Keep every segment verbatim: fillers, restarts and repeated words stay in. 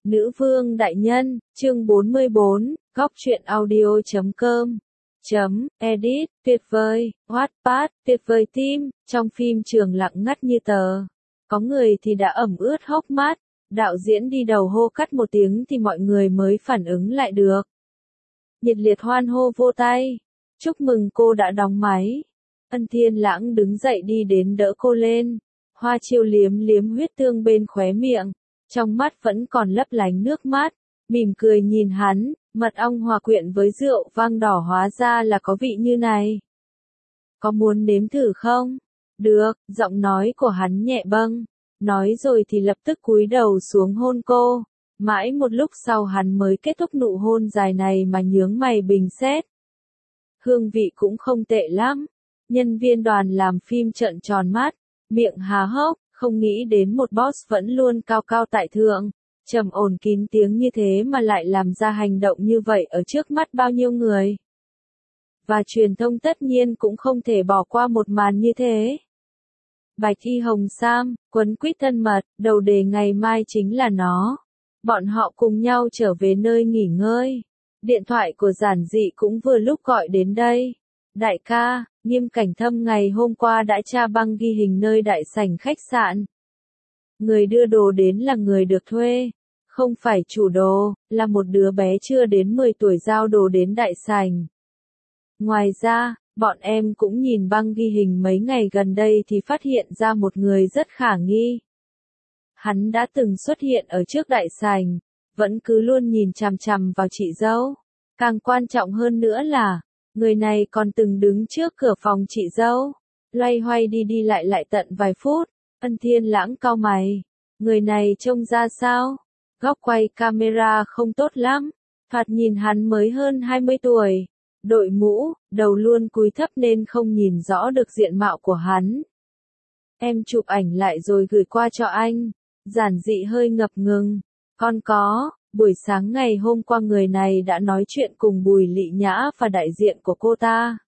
Nữ vương đại nhân, chương bốn mươi bốn, góc truyện audio chấm com, chấm, edit, tuyệt vời, Wattpad, tuyệt vời team, trong phim trường lặng ngắt như tờ. Có người thì đã ẩm ướt hốc mắt, đạo diễn đi đầu hô cắt một tiếng thì mọi người mới phản ứng lại được. Nhiệt liệt hoan hô vô tay, chúc mừng cô đã đóng máy. Ân Thiên Lãng đứng dậy đi đến đỡ cô lên, Hoa Chiêu liếm liếm huyết tương bên khóe miệng. Trong mắt vẫn còn lấp lánh nước mắt, mỉm cười nhìn hắn, mật ong hòa quyện với rượu vang đỏ hóa ra là có vị như này. Có muốn nếm thử không? Được, giọng nói của hắn nhẹ bâng, nói rồi thì lập tức cúi đầu xuống hôn cô. Mãi một lúc sau hắn mới kết thúc nụ hôn dài này mà nhướng mày bình xét. Hương vị cũng không tệ lắm, nhân viên đoàn làm phim trợn tròn mắt, miệng há hốc. Không nghĩ đến một boss vẫn luôn cao cao tại thượng, trầm ổn kín tiếng như thế mà lại làm ra hành động như vậy ở trước mắt bao nhiêu người. Và truyền thông tất nhiên cũng không thể bỏ qua một màn như thế. Bạch Y Hồng Sam, quấn quýt thân mật, đầu đề ngày mai chính là nó. Bọn họ cùng nhau trở về nơi nghỉ ngơi. Điện thoại của Giản Dị cũng vừa lúc gọi đến đây. Đại ca, Nghiêm Cảnh Thâm ngày hôm qua đã tra băng ghi hình nơi đại sảnh khách sạn. Người đưa đồ đến là người được thuê, không phải chủ đồ, là một đứa bé chưa đến mười tuổi giao đồ đến đại sảnh. Ngoài ra, bọn em cũng nhìn băng ghi hình mấy ngày gần đây thì phát hiện ra một người rất khả nghi. Hắn đã từng xuất hiện ở trước đại sảnh, vẫn cứ luôn nhìn chằm chằm vào chị dâu. Càng quan trọng hơn nữa là, người này còn từng đứng trước cửa phòng chị dâu, loay hoay đi đi lại lại tận vài phút. Ân Thiên Lãng cau mày, người này trông ra sao? Góc quay camera không tốt lắm, thoạt nhìn hắn mới hơn hai mươi tuổi, đội mũ, đầu luôn cúi thấp nên không nhìn rõ được diện mạo của hắn. Em chụp ảnh lại rồi gửi qua cho anh. Giản Dị hơi ngập ngừng, con có. Buổi sáng ngày hôm qua người này đã nói chuyện cùng Bùi Lị Nhã và đại diện của cô ta.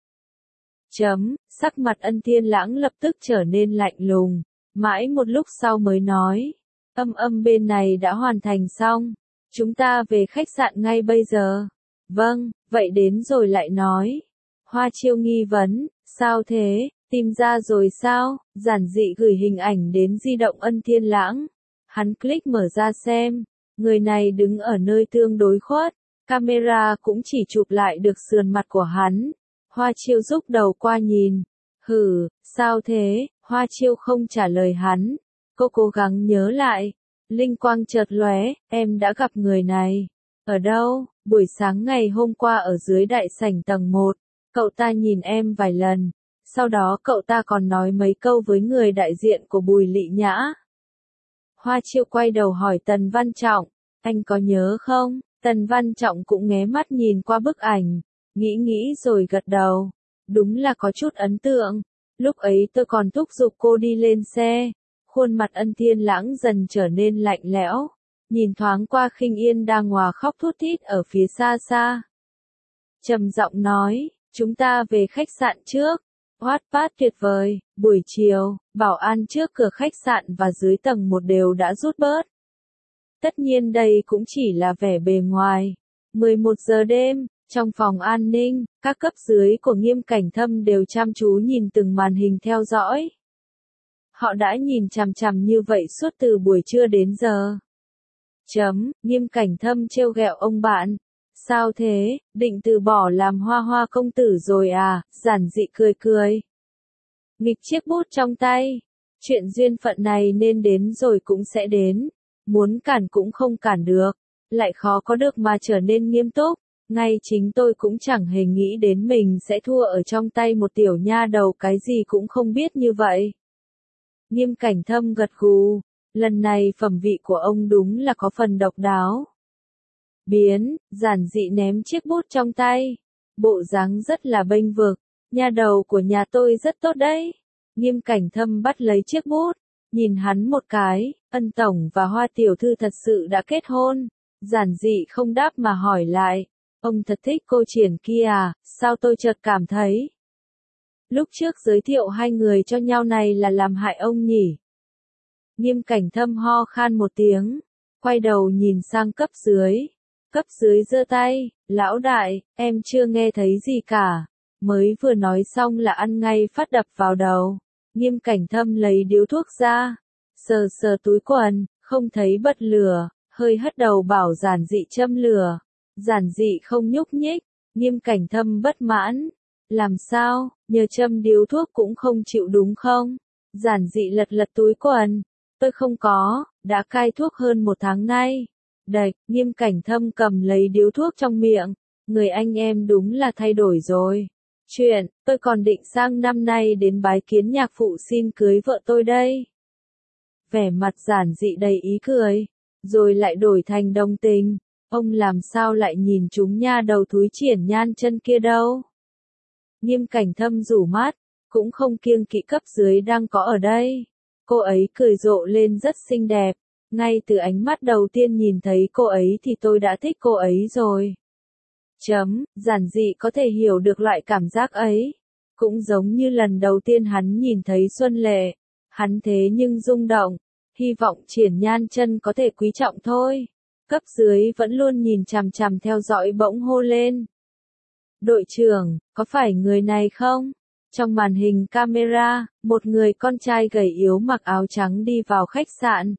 Chấm, sắc mặt Ân Thiên Lãng lập tức trở nên lạnh lùng, mãi một lúc sau mới nói. Âm âm bên này đã hoàn thành xong, chúng ta về khách sạn ngay bây giờ. Vâng, vậy đến rồi lại nói. Hoa Chiêu nghi vấn, sao thế, tìm ra rồi sao? Giản Dị gửi hình ảnh đến di động Ân Thiên Lãng. Hắn click mở ra xem. Người này đứng ở nơi tương đối khuất, camera cũng chỉ chụp lại được sườn mặt của hắn. Hoa Chiêu rúc đầu qua nhìn. Hử, sao thế? Hoa Chiêu không trả lời hắn. Cô cố gắng nhớ lại. Linh quang chợt lóe, em đã gặp người này. Ở đâu? Buổi sáng ngày hôm qua ở dưới đại sảnh tầng một. Cậu ta nhìn em vài lần. Sau đó cậu ta còn nói mấy câu với người đại diện của Bùi Lị Nhã. Hoa Chiêu quay đầu hỏi Tần Văn Trọng, anh có nhớ không? Tần Văn Trọng cũng nghé mắt nhìn qua bức ảnh, nghĩ nghĩ rồi gật đầu. Đúng là có chút ấn tượng, lúc ấy tôi còn thúc giục cô đi lên xe. Khuôn mặt Ân Thiên Lãng dần trở nên lạnh lẽo, nhìn thoáng qua Khinh Yên đang ngòa khóc thút thít ở phía xa xa. Trầm giọng nói, chúng ta về khách sạn trước. Wattpad tuyệt vời, buổi chiều, bảo an trước cửa khách sạn và dưới tầng một đều đã rút bớt. Tất nhiên đây cũng chỉ là vẻ bề ngoài. mười một giờ đêm, trong phòng an ninh, các cấp dưới của Nghiêm Cảnh Thâm đều chăm chú nhìn từng màn hình theo dõi. Họ đã nhìn chằm chằm như vậy suốt từ buổi trưa đến giờ. Chấm, Nghiêm Cảnh Thâm trêu ghẹo ông bạn. Sao thế, định từ bỏ làm Hoa Hoa công tử rồi à? Giản Dị cười cười. Nghịch chiếc bút trong tay. Chuyện duyên phận này nên đến rồi cũng sẽ đến. Muốn cản cũng không cản được. Lại khó có được mà trở nên nghiêm túc. Ngay chính tôi cũng chẳng hề nghĩ đến mình sẽ thua ở trong tay một tiểu nha đầu cái gì cũng không biết như vậy. Nghiêm Cảnh Thâm gật gù. Lần này phẩm vị của ông đúng là có phần độc đáo. Biến, Giản Dị ném chiếc bút trong tay. Bộ dáng rất là bênh vực. Nha đầu của nhà tôi rất tốt đấy. Nghiêm Cảnh Thâm bắt lấy chiếc bút. Nhìn hắn một cái, Ân Tổng và Hoa Tiểu Thư thật sự đã kết hôn. Giản Dị không đáp mà hỏi lại. Ông thật thích cô Triển kia à, sao tôi chợt cảm thấy. Lúc trước giới thiệu hai người cho nhau này là làm hại ông nhỉ. Nghiêm Cảnh Thâm ho khan một tiếng. quay đầu nhìn sang cấp dưới. Cấp dưới giơ tay, lão đại, em chưa nghe thấy gì cả. Mới vừa nói xong là ăn ngay phát đập vào đầu. Nghiêm Cảnh Thâm lấy điếu thuốc ra, sờ sờ túi quần, không thấy bật lửa, hơi hất đầu bảo Giản Dị châm lửa. Giản Dị không nhúc nhích, Nghiêm Cảnh Thâm bất mãn. Làm sao, nhờ châm điếu thuốc cũng không chịu đúng không? Giản Dị lật lật túi quần. Tôi không có, đã cai thuốc hơn một tháng nay. Đạch, Nghiêm Cảnh Thâm cầm lấy điếu thuốc trong miệng. Người anh em đúng là thay đổi rồi. Chuyện, tôi còn định sang năm nay đến bái kiến nhạc phụ xin cưới vợ tôi đây. Vẻ mặt Giản Dị đầy ý cười, rồi lại đổi thành đồng tình. Ông làm sao lại nhìn chúng nha đầu thúi Triển Nhan Chân kia đâu. Nghiêm Cảnh Thâm rủ mắt, cũng không kiêng kỵ cấp dưới đang có ở đây. Cô ấy cười rộ lên rất xinh đẹp. Ngay từ ánh mắt đầu tiên nhìn thấy cô ấy thì tôi đã thích cô ấy rồi. Chấm, Giản Dị có thể hiểu được loại cảm giác ấy. Cũng giống như lần đầu tiên hắn nhìn thấy Xuân Lệ. Hắn thế nhưng rung động. Hy vọng Triển Nhan Chân có thể quý trọng thôi. Cấp dưới vẫn luôn nhìn chằm chằm theo dõi bỗng hô lên. Đội trưởng, có phải người này không? Trong màn hình camera, một người con trai gầy yếu mặc áo trắng đi vào khách sạn.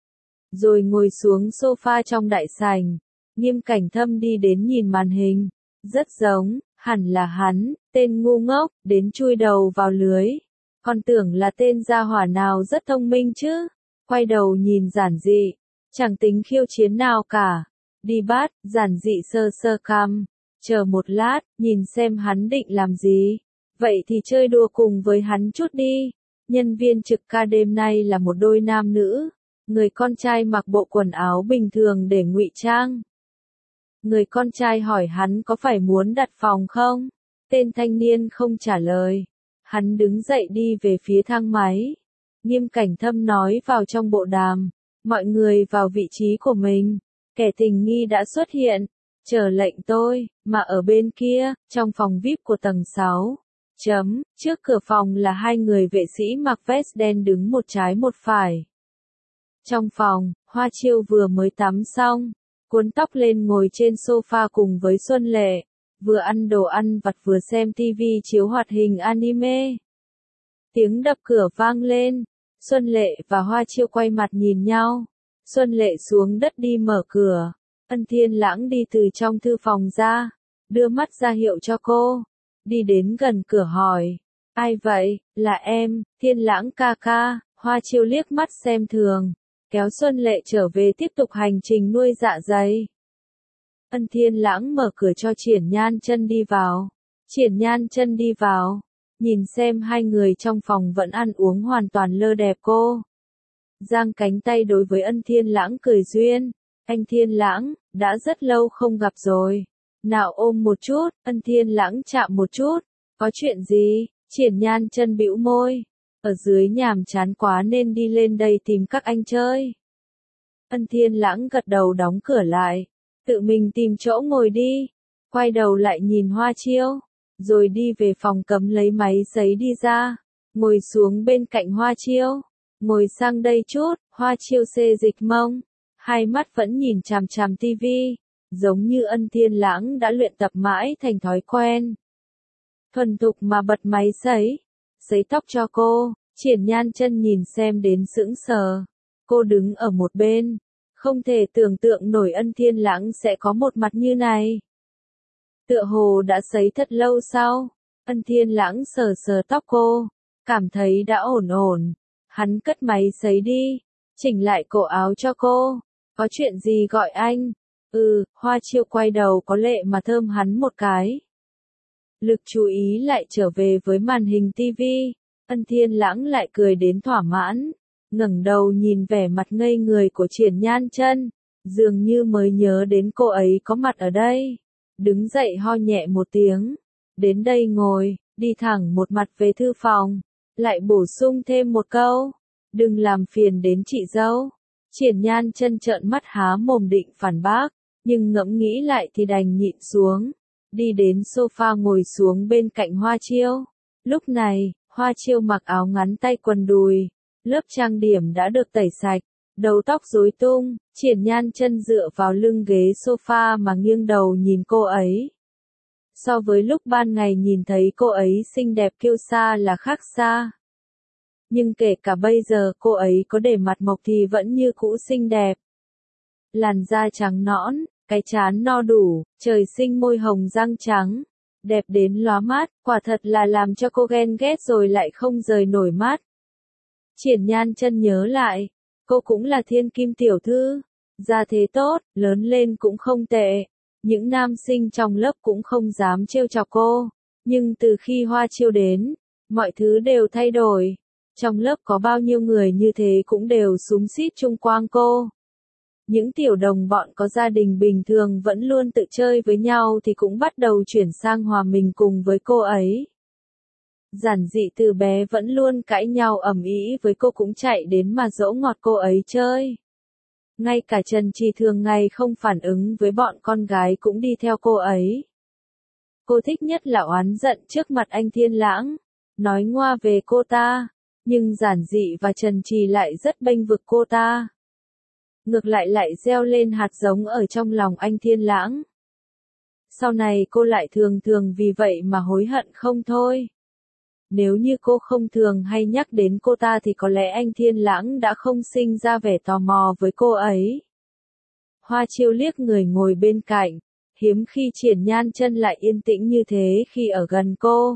Rồi ngồi xuống sofa trong đại sảnh. Nghiêm Cảnh Thâm đi đến nhìn màn hình. Rất giống, hẳn là hắn, tên ngu ngốc, đến chui đầu vào lưới. Còn tưởng là tên gia hỏa nào rất thông minh chứ. Quay đầu nhìn Giản Dị, chẳng tính khiêu chiến nào cả. Đi bắt, Giản Dị sơ sơ cằm. Chờ một lát, nhìn xem hắn định làm gì. Vậy thì chơi đùa cùng với hắn chút đi. Nhân viên trực ca đêm nay là một đôi nam nữ. Người con trai mặc bộ quần áo bình thường để ngụy trang. Người con trai hỏi hắn có phải muốn đặt phòng không? Tên thanh niên không trả lời. Hắn đứng dậy đi về phía thang máy. Nghiêm Cảnh Thâm nói vào trong bộ đàm. Mọi người vào vị trí của mình. Kẻ tình nghi đã xuất hiện. Chờ lệnh tôi, mà ở bên kia, trong phòng vi ai pi của tầng sáu. Chấm, trước cửa phòng là hai người vệ sĩ mặc vest đen đứng một trái một phải. Trong phòng, Hoa Chiêu vừa mới tắm xong, cuốn tóc lên ngồi trên sofa cùng với Xuân Lệ, vừa ăn đồ ăn vặt vừa xem tivi chiếu hoạt hình anime. Tiếng đập cửa vang lên, Xuân Lệ và Hoa Chiêu quay mặt nhìn nhau. Xuân Lệ xuống đất đi mở cửa, Ân Thiên Lãng đi từ trong thư phòng ra, đưa mắt ra hiệu cho cô, đi đến gần cửa hỏi, ai vậy, là em, Thiên Lãng ca ca. Hoa Chiêu liếc mắt xem thường, kéo Xuân Lệ trở về tiếp tục hành trình nuôi dạ dày. Ân Thiên Lãng mở cửa cho Triển Nhan Chân đi vào. Triển Nhan Chân đi vào, nhìn xem hai người trong phòng vẫn ăn uống hoàn toàn lơ đẹp cô. Giang cánh tay đối với Ân Thiên Lãng cười duyên. Anh Thiên Lãng, đã rất lâu không gặp rồi. Nào ôm một chút, Ân Thiên Lãng chạm một chút. Có chuyện gì? Triển Nhan Chân bĩu môi. Ở dưới nhàm chán quá nên đi lên đây tìm các anh chơi. Ân Thiên Lãng gật đầu đóng cửa lại. Tự mình tìm chỗ ngồi đi. Quay đầu lại nhìn Hoa Chiêu. Rồi đi về phòng cấm lấy máy sấy đi ra. Ngồi xuống bên cạnh Hoa Chiêu. Ngồi sang đây chút, Hoa Chiêu xê dịch mông. Hai mắt vẫn nhìn chằm chằm tivi. Giống như Ân Thiên Lãng đã luyện tập mãi thành thói quen. Thuần thục mà bật máy sấy. Sấy tóc cho cô. Triển Nhan Chân nhìn xem đến sững sờ. Cô đứng ở một bên. Không thể tưởng tượng nổi Ân Thiên Lãng sẽ có một mặt như này. Tựa hồ đã sấy thật lâu sau. Ân Thiên Lãng sờ sờ tóc cô. Cảm thấy đã ổn ổn. Hắn cất máy sấy đi. Chỉnh lại cổ áo cho cô. Có chuyện gì gọi anh? Ừ, Hoa Chiêu quay đầu có lệ mà thơm hắn một cái. Lực chú ý lại trở về với màn hình tivi. Ân Thiên Lãng lại cười đến thỏa mãn. Ngẩng đầu nhìn vẻ mặt ngây người của Triển Nhan Chân. Dường như mới nhớ đến cô ấy có mặt ở đây. Đứng dậy ho nhẹ một tiếng. Đến đây ngồi, đi thẳng một mặt về thư phòng. Lại bổ sung thêm một câu. Đừng làm phiền đến chị dâu. Triển Nhan Chân trợn mắt há mồm định phản bác. Nhưng ngẫm nghĩ lại thì đành nhịn xuống. Đi đến sofa ngồi xuống bên cạnh Hoa Chiêu. Lúc này, Hoa Chiêu mặc áo ngắn tay quần đùi. Lớp trang điểm đã được tẩy sạch. đầu tóc rối tung, Triển Nhan chân dựa vào lưng ghế sofa mà nghiêng đầu nhìn cô ấy. So với lúc ban ngày nhìn thấy cô ấy xinh đẹp kiêu sa là khác xa. Nhưng kể cả bây giờ cô ấy có để mặt mộc thì vẫn như cũ xinh đẹp. Làn da trắng nõn, cái trán no đủ, trời sinh môi hồng răng trắng. Đẹp đến lóa mắt, quả thật là làm cho cô ghen ghét rồi lại không rời nổi mắt. Triển Nhan chân nhớ lại, cô cũng là thiên kim tiểu thư, gia thế tốt, lớn lên cũng không tệ. Những nam sinh trong lớp cũng không dám trêu chọc cô, nhưng từ khi Hoa Chiêu đến, mọi thứ đều thay đổi. Trong lớp có bao nhiêu người như thế cũng đều xúm xít chung quanh cô. Những tiểu đồng bọn có gia đình bình thường vẫn luôn tự chơi với nhau thì cũng bắt đầu chuyển sang hòa mình cùng với cô ấy. Giản Dị từ bé vẫn luôn cãi nhau ầm ĩ với cô cũng chạy đến mà dỗ ngọt cô ấy chơi. Ngay cả Trần Trì thường ngày không phản ứng với bọn con gái cũng đi theo cô ấy. Cô thích nhất là oán giận trước mặt anh Thiên Lãng, nói ngoa về cô ta, nhưng Giản Dị và Trần Trì lại rất bênh vực cô ta. Ngược lại lại gieo lên hạt giống ở trong lòng anh Thiên Lãng. Sau này cô lại thường thường vì vậy mà hối hận không thôi. Nếu như cô không thường hay nhắc đến cô ta thì có lẽ anh Thiên Lãng đã không sinh ra vẻ tò mò với cô ấy. Hoa Chiêu liếc người ngồi bên cạnh, hiếm khi Triển Nhan chân lại yên tĩnh như thế khi ở gần cô.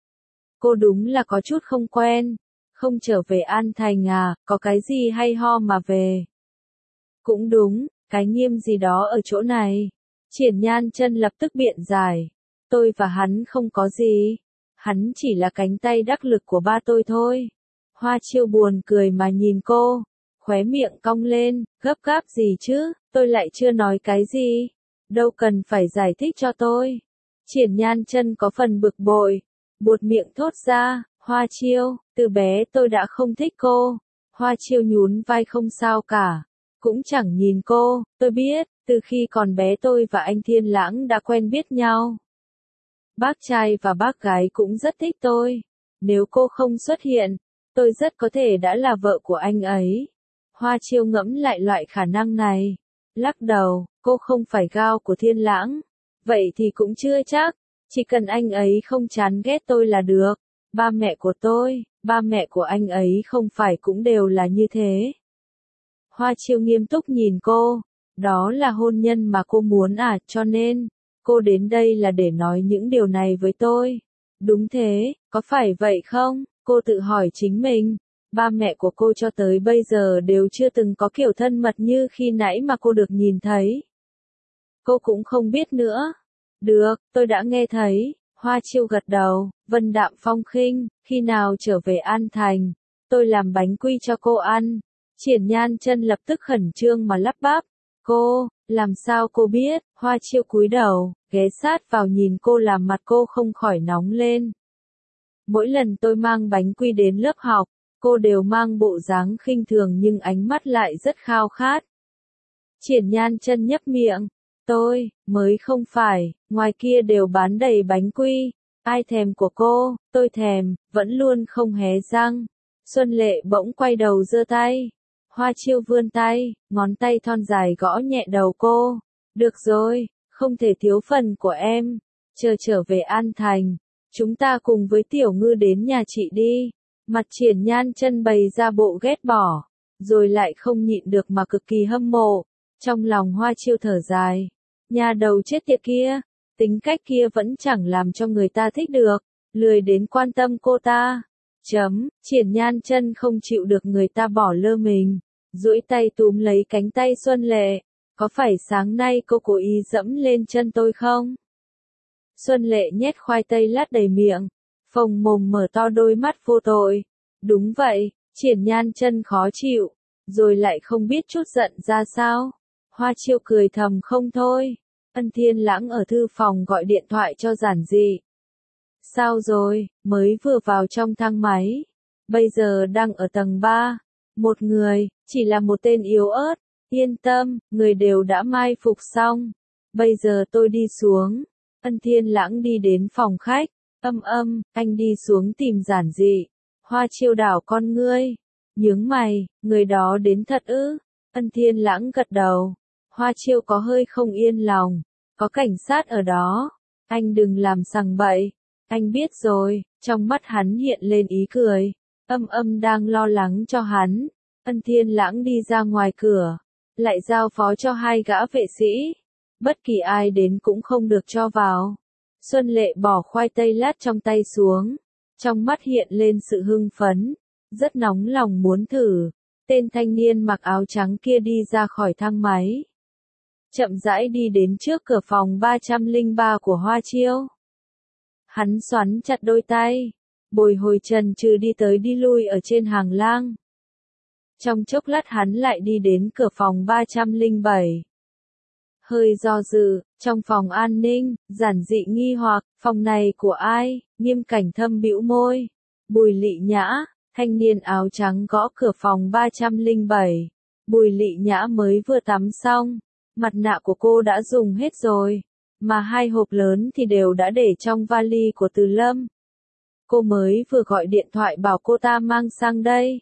Cô đúng là có chút không quen, không trở về An Thành à, có cái gì hay ho mà về. Cũng đúng, cái nghiêm gì đó ở chỗ này. Triển Nhan chân lập tức biện giải. Tôi và hắn không có gì. Hắn chỉ là cánh tay đắc lực của ba tôi thôi. Hoa Chiêu buồn cười mà nhìn cô. Khóe miệng cong lên, gấp gáp gì chứ, tôi lại chưa nói cái gì. Đâu cần phải giải thích cho tôi. Triển Nhan chân có phần bực bội. Buột miệng thốt ra, Hoa Chiêu, từ bé tôi đã không thích cô. Hoa Chiêu nhún vai không sao cả. Cũng chẳng nhìn cô, tôi biết, từ khi còn bé tôi và anh Thiên Lãng đã quen biết nhau. Bác trai và bác gái cũng rất thích tôi. Nếu cô không xuất hiện, tôi rất có thể đã là vợ của anh ấy. Hoa Chiêu ngẫm lại loại khả năng này. Lắc đầu, cô không phải gao của Thiên Lãng. Vậy thì cũng chưa chắc, chỉ cần anh ấy không chán ghét tôi là được. Ba mẹ của tôi, ba mẹ của anh ấy không phải cũng đều là như thế. Hoa Chiêu nghiêm túc nhìn cô, đó là hôn nhân mà cô muốn à, cho nên, cô đến đây là để nói những điều này với tôi. Đúng thế, có phải vậy không? Cô tự hỏi chính mình, ba mẹ của cô cho tới bây giờ đều chưa từng có kiểu thân mật như khi nãy mà cô được nhìn thấy. Cô cũng không biết nữa. Được, tôi đã nghe thấy. Hoa Chiêu gật đầu, vân đạm phong khinh, khi nào trở về An Thành, tôi làm bánh quy cho cô ăn. Triển Nhan chân lập tức khẩn trương mà lắp bắp. Cô, làm sao cô biết? Hoa Chiêu cúi đầu, ghé sát vào nhìn cô làm mặt cô không khỏi nóng lên. Mỗi lần tôi mang bánh quy đến lớp học, cô đều mang bộ dáng khinh thường nhưng ánh mắt lại rất khao khát. Triển Nhan chân nhấp miệng. Tôi, mới không phải, ngoài kia đều bán đầy bánh quy. Ai thèm của cô, tôi thèm, vẫn luôn không hé răng. Xuân Lệ bỗng quay đầu giơ tay. Hoa Chiêu vươn tay, ngón tay thon dài gõ nhẹ đầu cô. Được rồi, không thể thiếu phần của em. Chờ trở về An Thành, chúng ta cùng với Tiểu Ngư đến nhà chị đi. Mặt Triển Nhan chân bày ra bộ ghét bỏ, rồi lại không nhịn được mà cực kỳ hâm mộ. Trong lòng Hoa Chiêu thở dài. Nhà đầu chết tiệt kia, tính cách kia vẫn chẳng làm cho người ta thích được, lười đến quan tâm cô ta. Chấm, Triển Nhan chân không chịu được người ta bỏ lơ mình, duỗi tay túm lấy cánh tay Xuân Lệ. Có phải sáng nay cô cố ý dẫm lên chân tôi không? Xuân Lệ nhét khoai tây lát đầy miệng, phồng mồm mở to đôi mắt vô tội. Đúng vậy, Triển Nhan chân khó chịu, rồi lại không biết chút giận ra sao. Hoa Chiêu cười thầm không thôi. Ân Thiên Lãng ở thư phòng gọi điện thoại cho Giản Dị. Sao rồi, mới vừa vào trong thang máy. Bây giờ đang ở tầng ba. Một người, chỉ là một tên yếu ớt. Yên tâm, người đều đã mai phục xong. Bây giờ tôi đi xuống. Ân Thiên Lãng đi đến phòng khách. Âm âm, anh đi xuống tìm Giản Dị. Hoa Chiêu đảo con ngươi. Nhướng mày, người đó đến thật ư? Ân Thiên Lãng gật đầu. Hoa Chiêu có hơi không yên lòng. Có cảnh sát ở đó. Anh đừng làm sằng bậy. Anh biết rồi. Trong mắt hắn hiện lên ý cười. Âm Âm đang lo lắng cho hắn. Ân Thiên Lãng đi ra ngoài cửa. Lại giao phó cho hai gã vệ sĩ. Bất kỳ ai đến cũng không được cho vào. Xuân Lệ bỏ khoai tây lát trong tay xuống. Trong mắt hiện lên sự hưng phấn. Rất nóng lòng muốn thử. Tên thanh niên mặc áo trắng kia đi ra khỏi thang máy. Chậm rãi đi đến trước cửa phòng ba trăm lẻ ba của Hoa Chiêu. Hắn xoắn chặt đôi tay. Bồi hồi chần chừ đi tới đi lui ở trên hàng lang. Trong chốc lát hắn lại đi đến cửa phòng ba trăm lẻ bảy. Hơi do dự, trong phòng an ninh, giản dị nghi hoặc, phòng này của ai, Nghiêm Cảnh Thâm bĩu môi. Bùi Lị Nhã, thanh niên áo trắng gõ cửa phòng ba trăm lẻ bảy. Bùi Lị Nhã mới vừa tắm xong, mặt nạ của cô đã dùng hết rồi, mà hai hộp lớn thì đều đã để trong vali của Từ Lâm. Cô mới vừa gọi điện thoại bảo cô ta mang sang đây.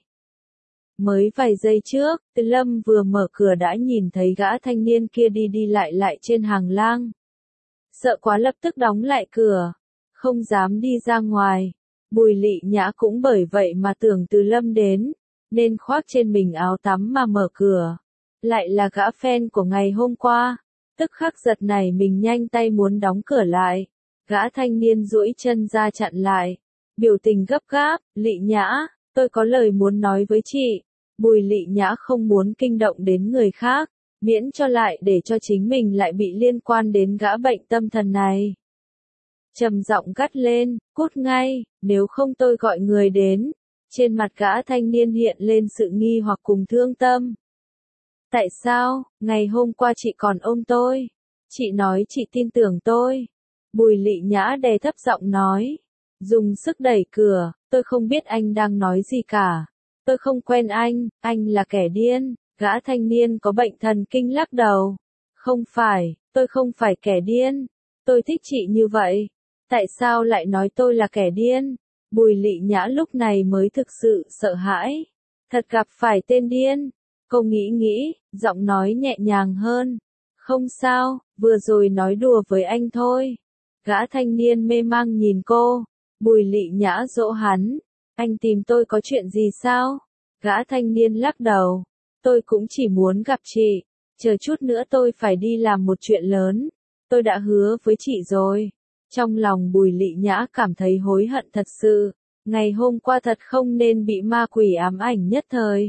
Mới vài giây trước, Từ Lâm vừa mở cửa đã nhìn thấy gã thanh niên kia đi đi lại lại trên hàng lang. Sợ quá lập tức đóng lại cửa, không dám đi ra ngoài. Bùi Lị Nhã cũng bởi vậy mà tưởng Từ Lâm đến, nên khoác trên mình áo tắm mà mở cửa. Lại là gã fan của ngày hôm qua, tức khắc giật này mình nhanh tay muốn đóng cửa lại. Gã thanh niên duỗi chân ra chặn lại, biểu tình gấp gáp, Lị Nhã, tôi có lời muốn nói với chị. Bùi Lị Nhã không muốn kinh động đến người khác, miễn cho lại để cho chính mình lại bị liên quan đến gã bệnh tâm thần này. Trầm giọng gắt lên, cút ngay, nếu không tôi gọi người đến. Trên mặt gã thanh niên hiện lên sự nghi hoặc cùng thương tâm. Tại sao, ngày hôm qua chị còn ôm tôi? Chị nói chị tin tưởng tôi. Bùi Lị Nhã đè thấp giọng nói. Dùng sức đẩy cửa, tôi không biết anh đang nói gì cả. Tôi không quen anh, anh là kẻ điên. Gã thanh niên có bệnh thần kinh lắc đầu. Không phải, tôi không phải kẻ điên. Tôi thích chị như vậy. Tại sao lại nói tôi là kẻ điên? Bùi Lị Nhã lúc này mới thực sự sợ hãi. Thật gặp phải tên điên. Cô nghĩ nghĩ, giọng nói nhẹ nhàng hơn. Không sao, vừa rồi nói đùa với anh thôi. Gã thanh niên mê mang nhìn cô. Bùi Lị Nhã dỗ hắn. Anh tìm tôi có chuyện gì sao? Gã thanh niên lắc đầu. Tôi cũng chỉ muốn gặp chị. Chờ chút nữa tôi phải đi làm một chuyện lớn. Tôi đã hứa với chị rồi. Trong lòng Bùi Lị Nhã cảm thấy hối hận thật sự. Ngày hôm qua thật không nên bị ma quỷ ám ảnh nhất thời.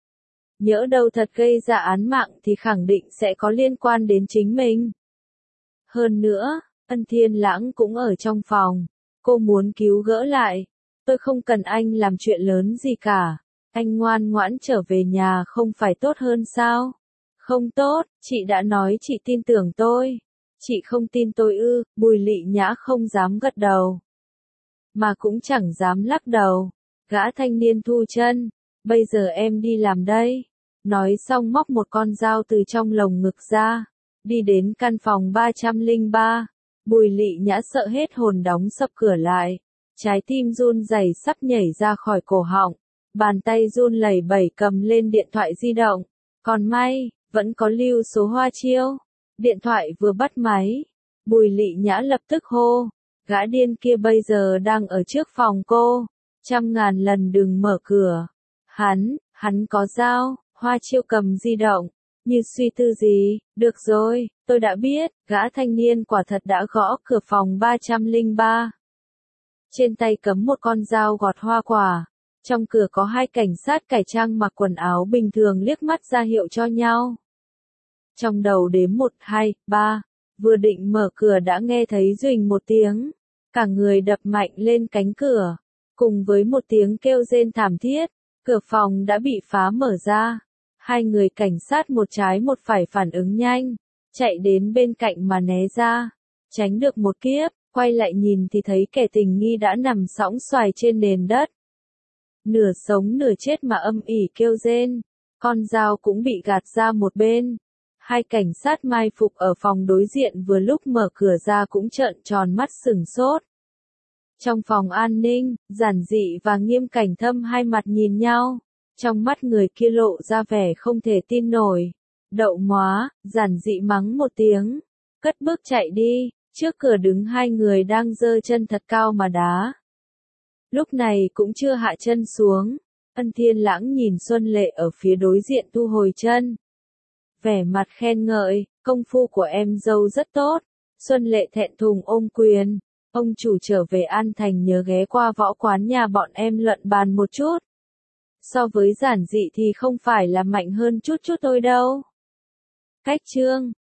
Nhỡ đâu thật gây ra án mạng thì khẳng định sẽ có liên quan đến chính mình. Hơn nữa, Ân Thiên Lãng cũng ở trong phòng. Cô muốn cứu gỡ lại. Tôi không cần anh làm chuyện lớn gì cả. Anh ngoan ngoãn trở về nhà không phải tốt hơn sao? Không tốt, chị đã nói chị tin tưởng tôi. Chị không tin tôi ư? Bùi Lị Nhã không dám gật đầu. Mà cũng chẳng dám lắc đầu. Gã thanh niên thu chân. Bây giờ em đi làm đây. Nói xong móc một con dao từ trong lồng ngực ra. Đi đến căn phòng ba trăm lẻ ba. Bùi Lị Nhã sợ hết hồn đóng sập cửa lại. Trái tim run rẩy sắp nhảy ra khỏi cổ họng. Bàn tay run lẩy bẩy cầm lên điện thoại di động. Còn may, vẫn có lưu số Hoa Chiêu. Điện thoại vừa bắt máy. Bùi Lị Nhã lập tức hô. Gã điên kia bây giờ đang ở trước phòng cô. Trăm ngàn lần đừng mở cửa. Hắn, hắn có dao. Hoa Chiêu cầm di động. Như suy tư gì, được rồi, tôi đã biết. Gã thanh niên quả thật đã gõ cửa phòng ba trăm lẻ ba. Trên tay cắm một con dao gọt hoa quả. Trong cửa có hai cảnh sát cải trang mặc quần áo bình thường liếc mắt ra hiệu cho nhau. Trong đầu đếm một, hai, ba, vừa định mở cửa đã nghe thấy duỳnh một tiếng. Cả người đập mạnh lên cánh cửa. Cùng với một tiếng kêu rên thảm thiết, cửa phòng đã bị phá mở ra. Hai người cảnh sát một trái một phải phản ứng nhanh. Chạy đến bên cạnh mà né ra. Tránh được một kiếp, quay lại nhìn thì thấy kẻ tình nghi đã nằm sõng xoài trên nền đất. Nửa sống nửa chết mà âm ỉ kêu rên. Con dao cũng bị gạt ra một bên. Hai cảnh sát mai phục ở phòng đối diện vừa lúc mở cửa ra cũng trợn tròn mắt sửng sốt. Trong phòng an ninh, Giản Dị và Nghiêm Cảnh Thâm hai mặt nhìn nhau. Trong mắt người kia lộ ra vẻ không thể tin nổi. Đậu móa, giản dị mắng một tiếng. Cất bước chạy đi, trước cửa đứng hai người đang giơ chân thật cao mà đá. Lúc này cũng chưa hạ chân xuống. Ân Thiên Lãng nhìn Xuân Lệ ở phía đối diện thu hồi chân. Vẻ mặt khen ngợi, công phu của em dâu rất tốt. Xuân Lệ thẹn thùng ôm quyền. Ông chủ trở về An Thành nhớ ghé qua võ quán nhà bọn em luận bàn một chút. So với giản dị thì không phải là mạnh hơn chút chút thôi đâu. Cách chương